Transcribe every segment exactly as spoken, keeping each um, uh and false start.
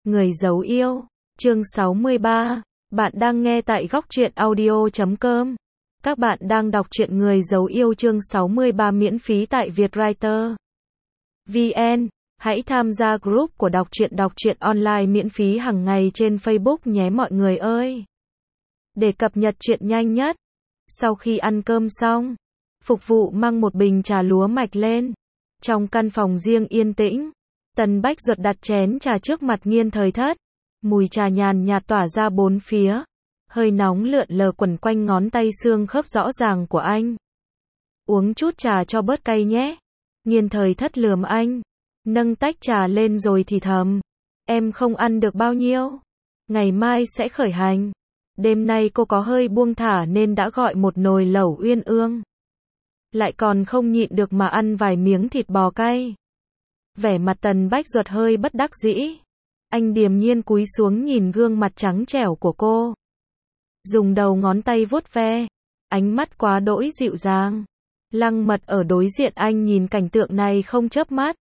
Người giấu yêu, chương sáu mươi ba. Bạn đang nghe tại góc truyện audio chấm com. Các bạn đang đọc truyện Người giấu yêu chương sáu mươi ba miễn phí tại Vietwriter. vê en. Hãy tham gia group của đọc truyện đọc truyện online miễn phí hàng ngày trên Facebook nhé mọi người ơi. Để cập nhật truyện nhanh nhất. Sau khi ăn cơm xong, phục vụ mang một bình trà lúa mạch lên. Trong căn phòng riêng yên tĩnh, Tần Bách Duật đặt chén trà trước mặt Nghiên Thời Thất. Mùi trà nhàn nhạt tỏa ra bốn phía. Hơi nóng lượn lờ quẩn quanh ngón tay xương khớp rõ ràng của anh. Uống chút trà cho bớt cay nhé. Nghiên Thời Thất lườm anh. Nâng tách trà lên rồi thì thầm. Em không ăn được bao nhiêu. Ngày mai sẽ khởi hành. Đêm nay cô có hơi buông thả nên đã gọi một nồi lẩu uyên ương. Lại còn không nhịn được mà ăn vài miếng thịt bò cay. Vẻ mặt Tần Bách Duật hơi bất đắc dĩ. Anh điềm nhiên cúi xuống nhìn gương mặt trắng trẻo của cô. Dùng đầu ngón tay vuốt ve. Ánh mắt quá đỗi dịu dàng. Lăng Mật ở đối diện anh nhìn cảnh tượng này không chớp mắt.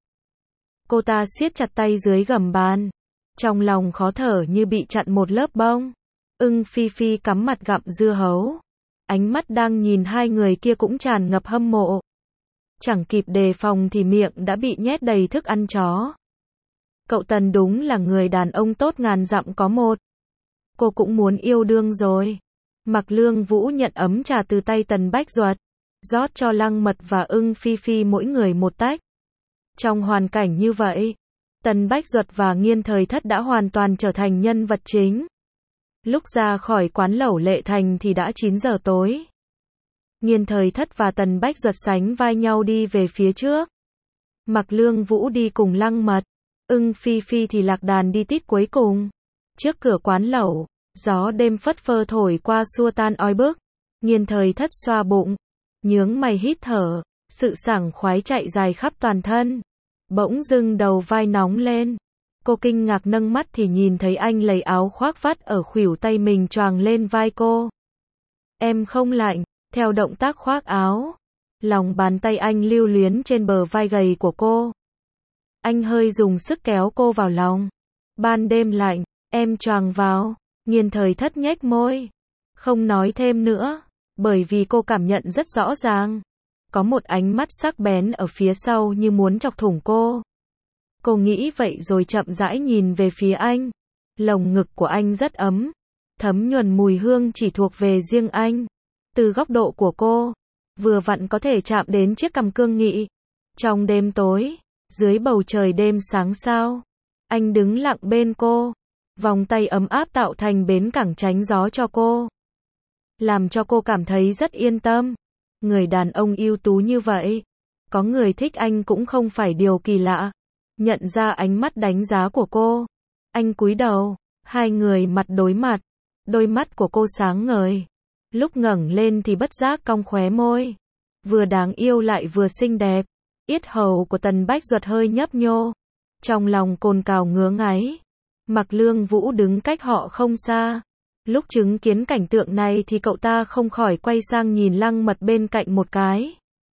Cô ta siết chặt tay dưới gầm bàn. Trong lòng khó thở như bị chặn một lớp bông. Ưng Phi Phi cắm mặt gặm dưa hấu. Ánh mắt đang nhìn hai người kia cũng tràn ngập hâm mộ. Chẳng kịp đề phòng thì miệng đã bị nhét đầy thức ăn chó. Cậu Tần đúng là người đàn ông tốt ngàn dặm có một. Cô cũng muốn yêu đương rồi. Mạc Lương Vũ nhận ấm trà từ tay Tần Bách Duật. Rót cho Lăng Mật và Ưng Phi Phi mỗi người một tách. Trong hoàn cảnh như vậy, Tần Bách Duật và Nghiên Thời Thất đã hoàn toàn trở thành nhân vật chính. Lúc ra khỏi quán lẩu Lệ Thành thì đã chín giờ tối. Nghiên Thời Thất và Tần Bách Duật sánh vai nhau đi về phía trước. Mạc Lương Vũ đi cùng Lăng Mật, Ưng Phi Phi thì lạc đàn đi tít cuối cùng. Trước cửa quán lẩu, gió đêm phất phơ thổi qua xua tan oi bức. Nghiên Thời Thất xoa bụng, nhướng mày hít thở, sự sảng khoái chạy dài khắp toàn thân. Bỗng dưng đầu vai nóng lên. Cô kinh ngạc nâng mắt thì nhìn thấy anh lấy áo khoác vắt ở khuỷu tay mình choàng lên vai cô. Em không lạnh. Theo động tác khoác áo, lòng bàn tay anh lưu luyến trên bờ vai gầy của cô. Anh hơi dùng sức kéo cô vào lòng. Ban đêm lạnh, em choàng vào. Nghiên Thời Thất nhếch môi, không nói thêm nữa, bởi vì cô cảm nhận rất rõ ràng. Có một ánh mắt sắc bén ở phía sau như muốn chọc thủng cô. Cô nghĩ vậy rồi chậm rãi nhìn về phía anh. Lồng ngực của anh rất ấm, thấm nhuần mùi hương chỉ thuộc về riêng anh. Từ góc độ của cô, vừa vặn có thể chạm đến chiếc cằm cương nghị. Trong đêm tối, dưới bầu trời đêm sáng sao, anh đứng lặng bên cô, vòng tay ấm áp tạo thành bến cảng tránh gió cho cô. Làm cho cô cảm thấy rất yên tâm. Người đàn ông ưu tú như vậy, có người thích anh cũng không phải điều kỳ lạ. Nhận ra ánh mắt đánh giá của cô, anh cúi đầu, hai người mặt đối mặt, đôi mắt của cô sáng ngời. Lúc ngẩng lên thì bất giác cong khóe môi. Vừa đáng yêu lại vừa xinh đẹp. Yết hầu của Tần Bách Duật hơi nhấp nhô. Trong lòng cồn cào ngứa ngáy. Mạc Lương Vũ đứng cách họ không xa. Lúc chứng kiến cảnh tượng này thì cậu ta không khỏi quay sang nhìn Lăng Mật bên cạnh một cái.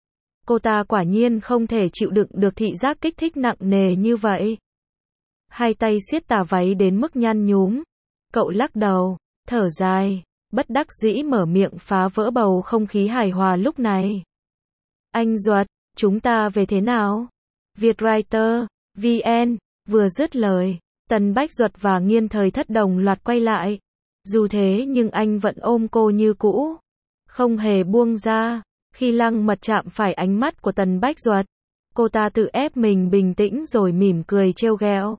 Cô ta quả nhiên không thể chịu đựng được thị giác kích thích nặng nề như vậy. Hai tay siết tà váy đến mức nhăn nhúm. Cậu lắc đầu, thở dài. Bất đắc dĩ mở miệng phá vỡ bầu không khí hài hòa lúc này. Anh Duật, chúng ta về thế nào? Vietwriter, vê en, vừa dứt lời, Tần Bách Duật và Nghiên Thời Thất đồng loạt quay lại. Dù thế nhưng anh vẫn ôm cô như cũ, không hề buông ra. Khi Lăng Mật chạm phải ánh mắt của Tần Bách Duật, cô ta tự ép mình bình tĩnh rồi mỉm cười trêu ghẹo.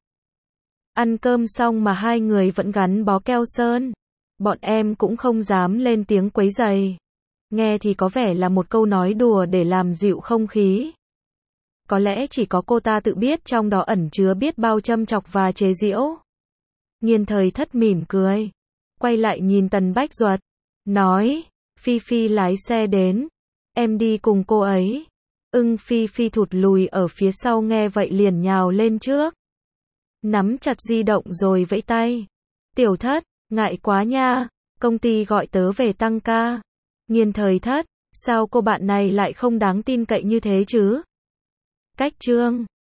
Ăn cơm xong mà hai người vẫn gắn bó keo sơn. Bọn em cũng không dám lên tiếng quấy rầy. Nghe thì có vẻ là một câu nói đùa để làm dịu không khí. Có lẽ chỉ có cô ta tự biết trong đó ẩn chứa biết bao châm chọc và chế giễu. Nghiên Thời Thất mỉm cười, quay lại nhìn Tần Bách Duật, nói, Phi Phi lái xe đến, em đi cùng cô ấy. Ưng Phi Phi thụt lùi ở phía sau nghe vậy liền nhào lên trước. Nắm chặt di động rồi vẫy tay. Tiểu Thất, ngại quá nha, công ty gọi tớ về tăng ca. Nghiên Thời Thất, sao cô bạn này lại không đáng tin cậy như thế chứ? Cách chương